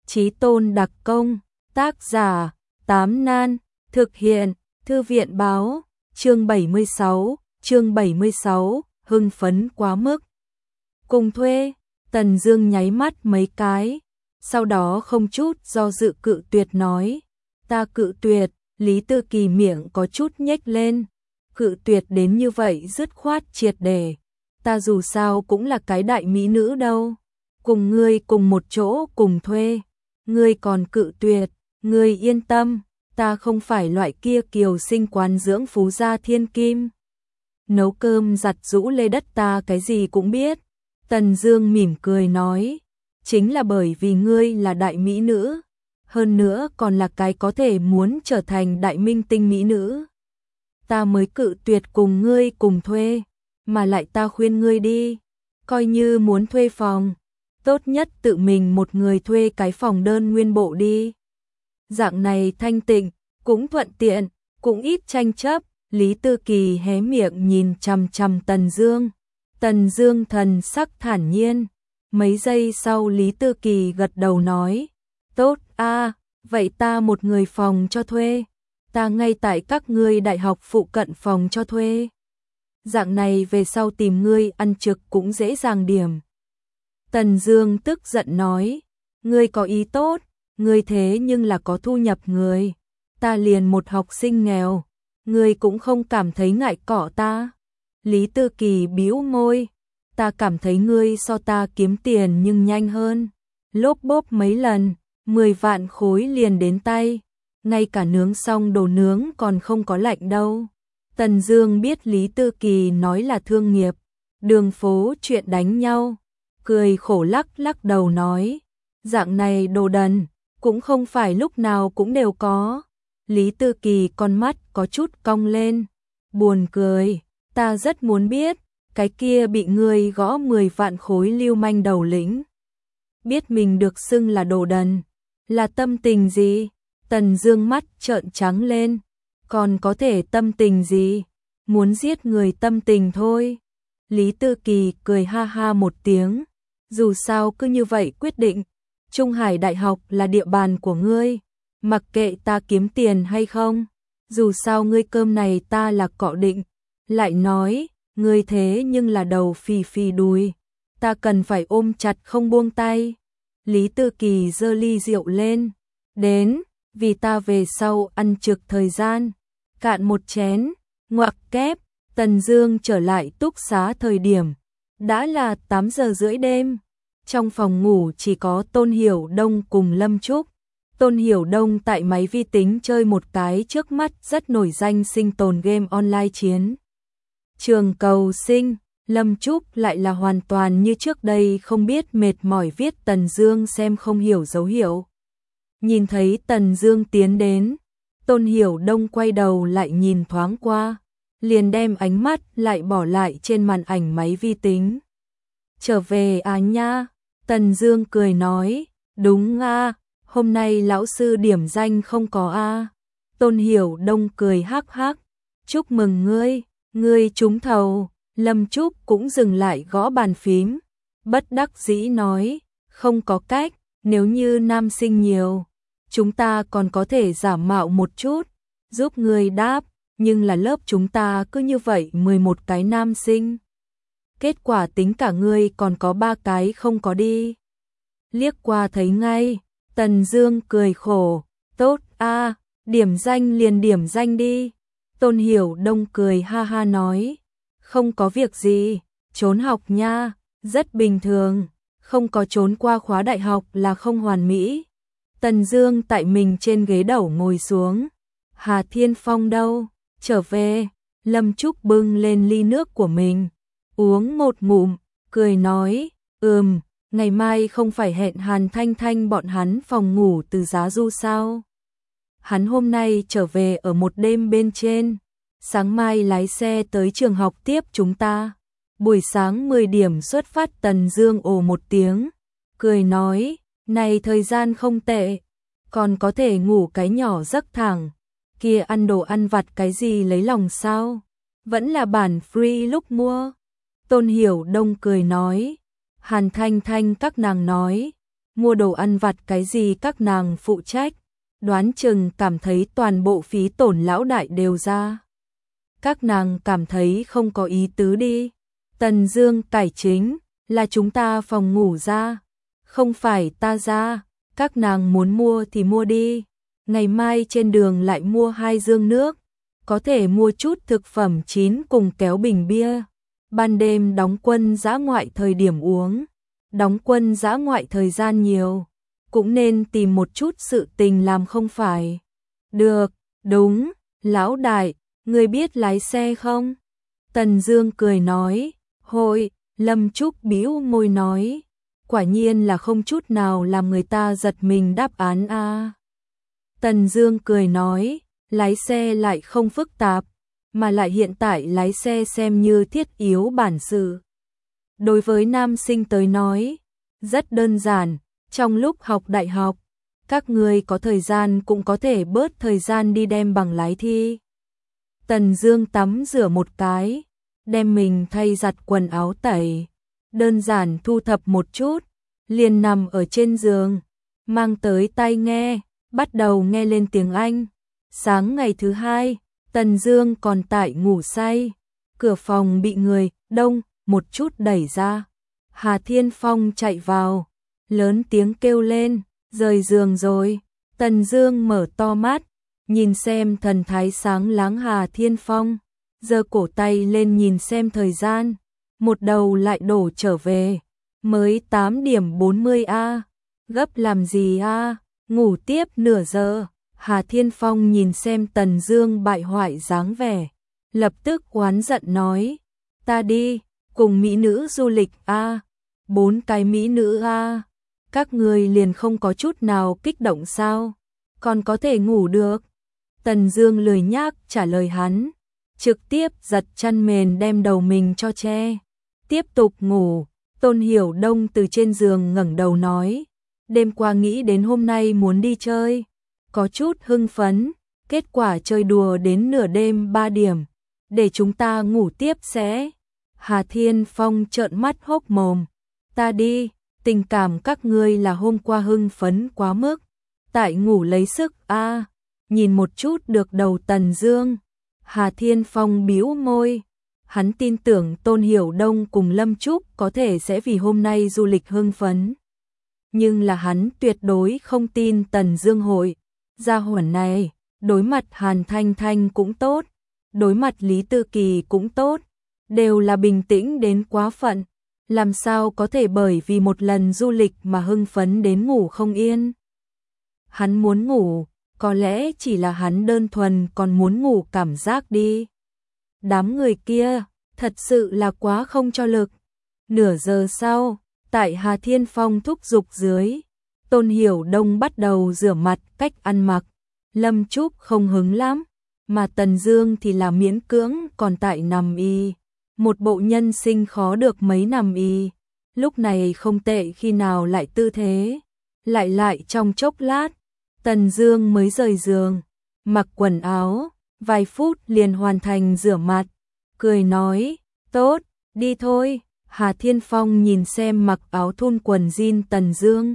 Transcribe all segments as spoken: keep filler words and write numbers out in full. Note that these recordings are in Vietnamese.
Chí tôn đặc công, tác giả, Tám Nan, thực hiện, Thư viện báo, chương bảy mươi sáu, chương bảy mươi sáu, hưng phấn quá mức. Cùng thuê, Tần Dương nháy mắt mấy cái, sau đó không chút do dự cự tuyệt nói, ta cự tuyệt. Lý Tư Kỳ miệng có chút nhếch lên, cự tuyệt đến như vậy dứt khoát triệt để, ta dù sao cũng là cái đại mỹ nữ đâu, cùng ngươi cùng một chỗ cùng thuê, ngươi còn cự tuyệt, ngươi yên tâm, ta không phải loại kia kiều sinh quán dưỡng phú gia thiên kim. Nấu cơm giặt giũ lê đất ta cái gì cũng biết. Tần Dương mỉm cười nói, chính là bởi vì ngươi là đại mỹ nữ, hơn nữa còn là cái có thể muốn trở thành đại minh tinh mỹ nữ, ta mới cự tuyệt cùng ngươi cùng thuê, mà lại ta khuyên ngươi đi, coi như muốn thuê phòng, tốt nhất tự mình một người thuê cái phòng đơn nguyên bộ đi. Dạng này thanh tịnh, cũng thuận tiện, cũng ít tranh chấp. Lý Tư Kỳ hé miệng nhìn chằm chằm Tần Dương. Tần Dương thần sắc thản nhiên, mấy giây sau Lý Tư Kỳ gật đầu nói, tốt a, à, vậy ta một người phòng cho thuê, ta ngay tại các ngươi đại học phụ cận phòng cho thuê. Dạng này về sau tìm ngươi ăn trực cũng dễ dàng điểm. Tần Dương tức giận nói, ngươi có ý tốt, ngươi thế nhưng là có thu nhập người, ta liền một học sinh nghèo, ngươi cũng không cảm thấy ngại cọ ta. Lý Tư Kỳ bĩu môi, ta cảm thấy ngươi so ta kiếm tiền nhưng nhanh hơn. Lốp bốp mấy lần, mười vạn khối liền đến tay, ngay cả nướng xong đồ nướng còn không có lạnh đâu. Tần Dương biết Lý Tư Kỳ nói là thương nghiệp, đường phố chuyện đánh nhau, cười khổ lắc lắc đầu nói, dạng này đồ đần, cũng không phải lúc nào cũng đều có. Lý Tư Kỳ con mắt có chút cong lên, buồn cười, ta rất muốn biết, cái kia bị ngươi gõ mười vạn khối lưu manh đầu lĩnh, biết mình được xưng là đồ đần, là tâm tình gì? Tần Dương mắt trợn trắng lên, còn có thể tâm tình gì? Muốn giết người tâm tình thôi. Lý Tư Kỳ cười ha ha một tiếng, dù sao cứ như vậy quyết định, Trung Hải Đại học là địa bàn của ngươi, mặc kệ ta kiếm tiền hay không, dù sao ngươi cơm này ta là cọ định. Lại nói, ngươi thế nhưng là đầu phì phì đùi, ta cần phải ôm chặt không buông tay. Lý Tư Kỳ giơ ly rượu lên, đến, vì ta về sau ăn trực thời gian, cạn một chén. Ngoặc kép. Tần Dương trở lại túc xá thời điểm đã là tám giờ rưỡi đêm, trong phòng ngủ chỉ có Tôn Hiểu Đông cùng Lâm Trúc. Tôn Hiểu Đông tại máy vi tính chơi một cái trước mắt rất nổi danh sinh tồn game online chiến trường cầu sinh. Lâm Trúc lại là hoàn toàn như trước đây không biết mệt mỏi viết Tần Dương xem không hiểu dấu hiệu. Nhìn thấy Tần Dương tiến đến, Tôn Hiểu Đông quay đầu lại nhìn thoáng qua, liền đem ánh mắt lại bỏ lại trên màn ảnh máy vi tính. Trở về à nha? Tần Dương cười nói, đúng a, hôm nay lão sư điểm danh không có a. Tôn Hiểu Đông cười hắc hắc, chúc mừng ngươi, ngươi trúng thầu. Lâm Trúc cũng dừng lại gõ bàn phím, bất đắc dĩ nói, không có cách, nếu như nam sinh nhiều, chúng ta còn có thể giả mạo một chút, giúp ngươi đáp, nhưng là lớp chúng ta cứ như vậy mười một cái nam sinh. Kết quả tính cả ngươi còn có ba cái không có đi. Liếc qua thấy ngay, Tần Dương cười khổ, tốt a, điểm danh liền điểm danh đi. Tôn Hiểu Đông cười ha ha nói, không có việc gì, trốn học nha, rất bình thường, không có trốn qua khóa đại học là không hoàn mỹ. Tần Dương tại mình trên ghế đầu ngồi xuống. Hà Thiên Phong đâu? Trở về. Lâm Trúc bưng lên ly nước của mình, uống một ngụm, cười nói, ừm, ngày mai không phải hẹn Hàn Thanh Thanh bọn hắn phòng ngủ từ Giá Du sao? Hắn hôm nay trở về ở một đêm bên trên, sáng mai lái xe tới trường học tiếp chúng ta. Buổi sáng mười điểm xuất phát. Tần Dương ồ một tiếng, cười nói, này thời gian không tệ, còn có thể ngủ cái nhỏ giấc thẳng, kia ăn đồ ăn vặt cái gì lấy lòng sao? Vẫn là bản free lúc mua. Tôn Hiểu Đông cười nói, Hàn Thanh Thanh các nàng nói, mua đồ ăn vặt cái gì các nàng phụ trách, đoán chừng cảm thấy toàn bộ phí tổn lão đại đều ra. Các nàng cảm thấy không có ý tứ đi. Tần Dương cải chính, là chúng ta phòng ngủ ra, không phải ta ra, các nàng muốn mua thì mua đi. Ngày mai trên đường lại mua hai dương nước, có thể mua chút thực phẩm chín cùng kéo bình bia. Ban đêm đóng quân dã ngoại thời điểm uống, đóng quân dã ngoại thời gian nhiều, cũng nên tìm một chút sự tình làm không phải. Được, đúng, lão đại, ngươi biết lái xe không? Tần Dương cười nói, hội, Lâm Trúc bĩu môi nói, quả nhiên là không chút nào làm người ta giật mình đáp án a. Tần Dương cười nói, lái xe lại không phức tạp, mà lại hiện tại lái xe xem như thiết yếu bản sự. Đối với nam sinh tới nói, rất đơn giản, trong lúc học đại học, các người có thời gian cũng có thể bớt thời gian đi đem bằng lái thi. Tần Dương tắm rửa một cái, đem mình thay giặt quần áo tẩy, đơn giản thu thập một chút, liền nằm ở trên giường, mang tới tai nghe, bắt đầu nghe lên tiếng Anh. Sáng ngày thứ hai, Tần Dương còn tại ngủ say, cửa phòng bị người đông một chút đẩy ra. Hà Thiên Phong chạy vào, lớn tiếng kêu lên, rời giường rồi. Tần Dương mở to mắt, nhìn xem thần thái sáng láng Hà Thiên Phong, giơ cổ tay lên nhìn xem thời gian, một đầu lại đổ trở về, mới tám điểm bốn mươi a, gấp làm gì a, ngủ tiếp nửa giờ. Hà Thiên Phong nhìn xem Tần Dương bại hoại dáng vẻ, lập tức oán giận nói, ta đi, cùng mỹ nữ du lịch a, bốn cái mỹ nữ a, các người liền không có chút nào kích động sao, còn có thể ngủ được. Tần Dương lười nhác trả lời hắn, trực tiếp giật chăn mền đem đầu mình cho che, tiếp tục ngủ. Tôn Hiểu Đông từ trên giường ngẩng đầu nói, đêm qua nghĩ đến hôm nay muốn đi chơi, có chút hưng phấn, kết quả chơi đùa đến nửa đêm ba điểm, để chúng ta ngủ tiếp sẽ. Hà Thiên Phong trợn mắt hốc mồm, ta đi, tình cảm các ngươi là hôm qua hưng phấn quá mức, tại ngủ lấy sức a. Nhìn một chút được đầu Tần Dương, Hà Thiên Phong bĩu môi, hắn tin tưởng Tôn Hiểu Đông cùng Lâm Trúc có thể sẽ vì hôm nay du lịch hưng phấn, nhưng là hắn tuyệt đối không tin Tần Dương hội. Gia hỏa này, đối mặt Hàn Thanh Thanh cũng tốt, đối mặt Lý Tư Kỳ cũng tốt, đều là bình tĩnh đến quá phận, làm sao có thể bởi vì một lần du lịch mà hưng phấn đến ngủ không yên. Hắn muốn ngủ, có lẽ chỉ là hắn đơn thuần còn muốn ngủ cảm giác đi. Đám người kia, thật sự là quá không cho lực. Nửa giờ sau, tại Hà Thiên Phong thúc giục dưới, Tôn Hiểu Đông bắt đầu rửa mặt, cách ăn mặc. Lâm Trúc không hứng lắm, mà Tần Dương thì là miễn cưỡng còn tại nằm y. Một bộ nhân sinh khó được mấy nằm y. Lúc này không tệ khi nào lại tư thế. Lại lại trong chốc lát, Tần Dương mới rời giường, mặc quần áo, vài phút liền hoàn thành rửa mặt. Cười nói, tốt, đi thôi. Hà Thiên Phong nhìn xem mặc áo thun quần jean Tần Dương.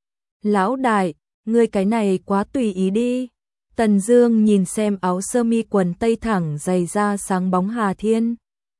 Lão đại, ngươi cái này quá tùy ý đi. Tần Dương nhìn xem áo sơ mi quần tây thẳng dày da sáng bóng Hà Thiên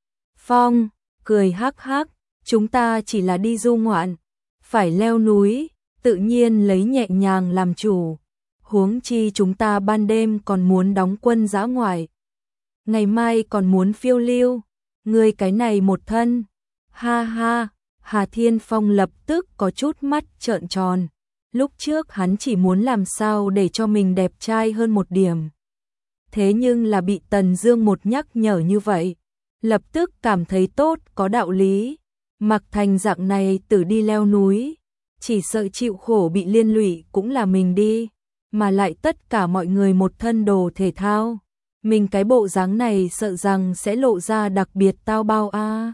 Phong, cười hắc hắc, chúng ta chỉ là đi du ngoạn, phải leo núi, tự nhiên lấy nhẹ nhàng làm chủ. Huống chi chúng ta ban đêm còn muốn đóng quân dã ngoại, ngày mai còn muốn phiêu lưu, ngươi cái này một thân. Ha ha, Hà Thiên Phong lập tức có chút mắt trợn tròn. Lúc trước hắn chỉ muốn làm sao để cho mình đẹp trai hơn một điểm. Thế nhưng là bị Tần Dương một nhắc nhở như vậy, lập tức cảm thấy tốt, có đạo lý. Mặc thành dạng này tự đi leo núi, chỉ sợ chịu khổ bị liên lụy cũng là mình đi, mà lại tất cả mọi người một thân đồ thể thao. Mình cái bộ dáng này sợ rằng sẽ lộ ra đặc biệt tao bao a. À.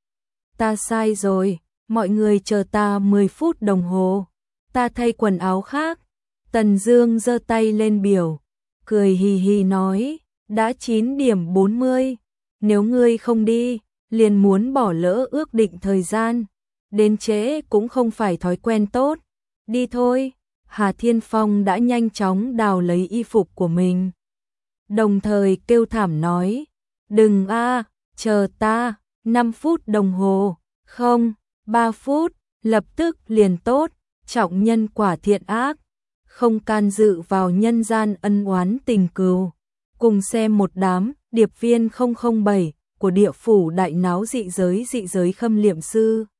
Ta sai rồi, mọi người chờ ta mười phút đồng hồ. Ta thay quần áo khác. Tần Dương giơ tay lên biểu, cười hì hì nói, đã chín điểm bốn mươi, nếu ngươi không đi, liền muốn bỏ lỡ ước định thời gian, đến trễ cũng không phải thói quen tốt. Đi thôi. Hà Thiên Phong đã nhanh chóng đào lấy y phục của mình. Đồng thời kêu thảm nói, đừng a, chờ ta, năm phút đồng hồ, không, ba phút, lập tức liền tốt, trọng nhân quả thiện ác, không can dự vào nhân gian ân oán tình cừu. Cùng xem một đám điệp viên không không bảy của địa phủ đại náo dị giới dị giới khâm liệm sư.